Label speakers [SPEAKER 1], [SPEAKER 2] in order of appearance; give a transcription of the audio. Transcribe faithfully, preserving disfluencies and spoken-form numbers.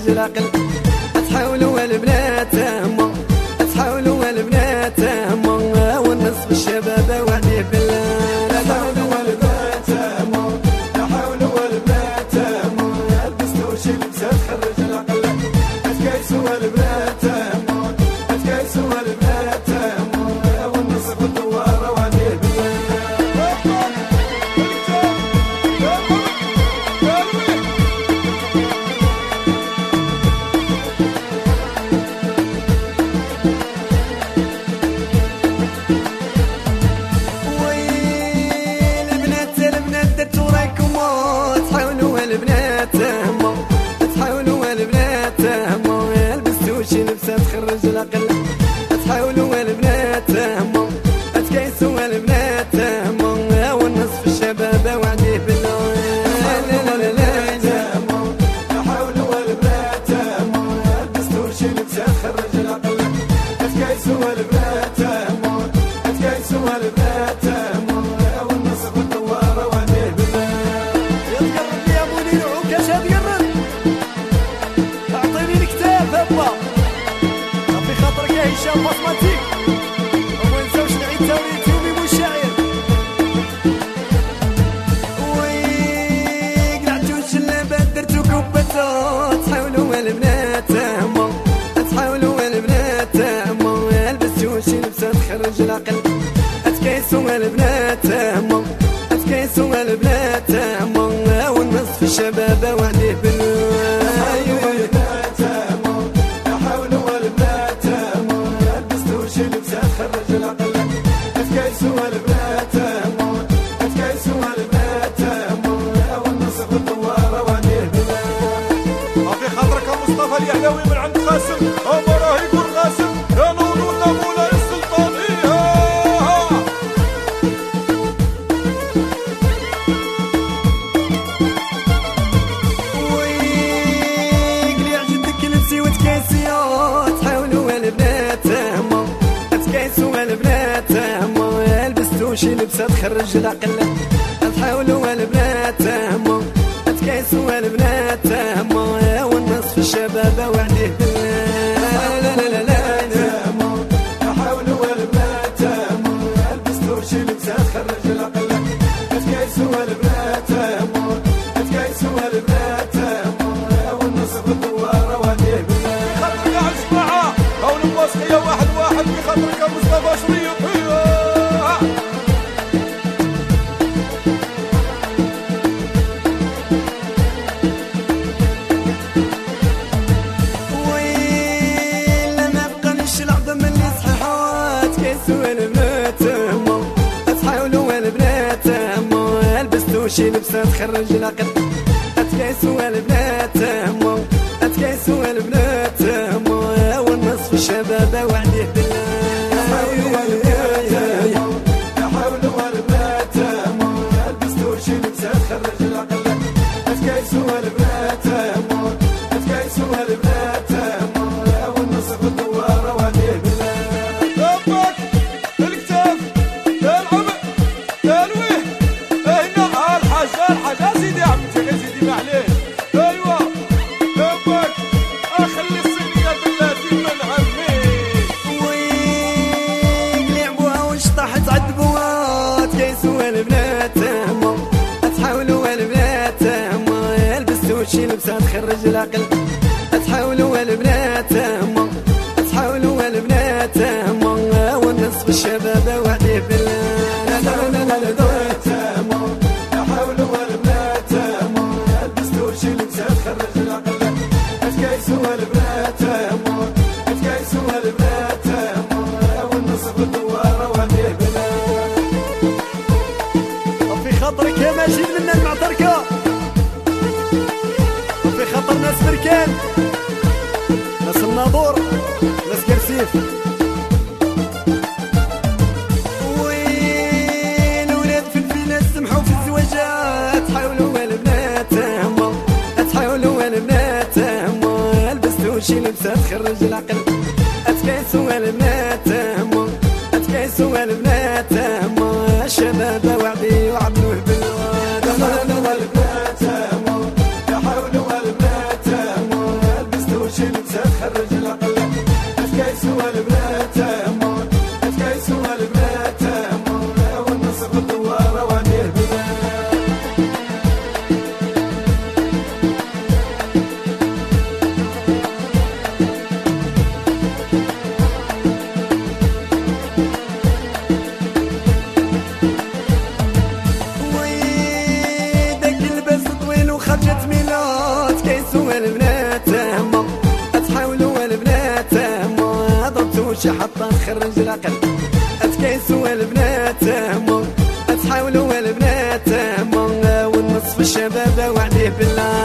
[SPEAKER 1] تخرج العقل. تحاولوا البنات هما تحاولوا البنات هما والنصف الشباب وعدي بالله.
[SPEAKER 2] تحاولوا البنات هما تحاولوا البنات هما لبستوا شي لبسه تخرج العقل. تكيسوا البنات هما تكيسوا البنات هما والنصف الدوار وعدي بالله.
[SPEAKER 1] تخرج العقل. تحاولوا البنات هما تكيسوا البنات هما والنصف الشباب وعدي بالله.
[SPEAKER 2] تحاولوا البنات هما لبستوا شي لبسه تخرج العقل. تكيسوا البنات هما تكيسوا البنات هما والنصف الدوار وعدي بالله.
[SPEAKER 1] يتقرب لي يا مولي العكاش تقرب اعطيني الكتاب هبا هشام بصمتيك وما نساوش نعيد توريت يومي مشاعر. وي قلعتو الجلابات درتو كباتو. تحاولوا البنات هما تحاولوا البنات هما لبستو شي لبسه تخرج العقل. تكيسوا البنات هما تكيسوا البنات هما والنصف الشباب وعدي بالله.
[SPEAKER 2] تخرج العقل. تكيسوا البنات هما تكيسوا البنات هما والنصف الدوار وعدي بالله.
[SPEAKER 3] في خاطرك مصطفى اليحلوي من عند قاسم هما راه يقول قاسم يا نورنا مولاي السلطانية.
[SPEAKER 1] ويقلي عجبك لبسي وتكاسيات. تحاولوا البنات هما تكيسوا البنات هما لبستوا شي لبسه تخرج العقل. تحاولوا البنات هما تكيسوا البنات هما والنصف الشباب وعدي بالله. لا لا لا لا
[SPEAKER 2] تحاولوا البنات هما لبستوا شي لبسه تخرج العقل. تكيسوا البنات هما تكيسوا البنات هما والنصف الدوار وعدي بالله.
[SPEAKER 3] خاطرك يا جماعة هون مواسقية واحد واحد في خاطرك يا مصطفى شريط.
[SPEAKER 1] ويلا ما بقانيش لعبة من اللي صحيحات. تكيسوا البنات هما تحاولوا البنات هما لبستوا شي لبسه تخرج العقل. تكيسوا البنات هما تكيسوا البنات هما والنصف الشباب وعدي بالله.
[SPEAKER 2] تحاولوا البنات هما تحاولوا البنات هما لبستوا شي لبسه تخرج العقل. تكيسوا البنات هما تكيسوا البنات هما والنصف الدوار وعدي بالله.
[SPEAKER 3] دبك الكتاف يا العمر يا الويه هنا الحاجة الحاجة سيدي عمتي يا سيدي معليش. ايوا دبك اخلي الصينية بلاتي من عمي.
[SPEAKER 1] وي لعبوها وشطحت عذبوها. تكيسوا البنات هما تحاولوا البنات هما لبستوا شي لبسه تخرج العقل. تحاولوا البنات هما تحاولوا البنات هما والنصف الشباب وعدي بالله.
[SPEAKER 2] البنات هما تحاولوا البنات هما لبستوا شي لبسه تخرج العقل. تكيسوا البنات هما تكيسوا البنات هما والنصف الدوار وعدي بالله.
[SPEAKER 1] في خاطرك يا ماجد منا المعتركة. في خاطر ناس بركان ناس الناظور ناس كرسيف. وين ولاد في الفينات سمحوا في الزواجات. تحاولوا البنات هما تحاولوا البنات هما لبستوا شي لبسه تخرج العقل. تكيسوا البنات هما تكيسوا البنات هما الشباب وعدي وعملوه بالواد.
[SPEAKER 2] تحاولوا البنات هما تحاولوا البنات هما
[SPEAKER 1] شي حطة تخرج العقل اتكيسوا البنات ما تحاولوا البنات ما والنصف الشباب وعديه بالله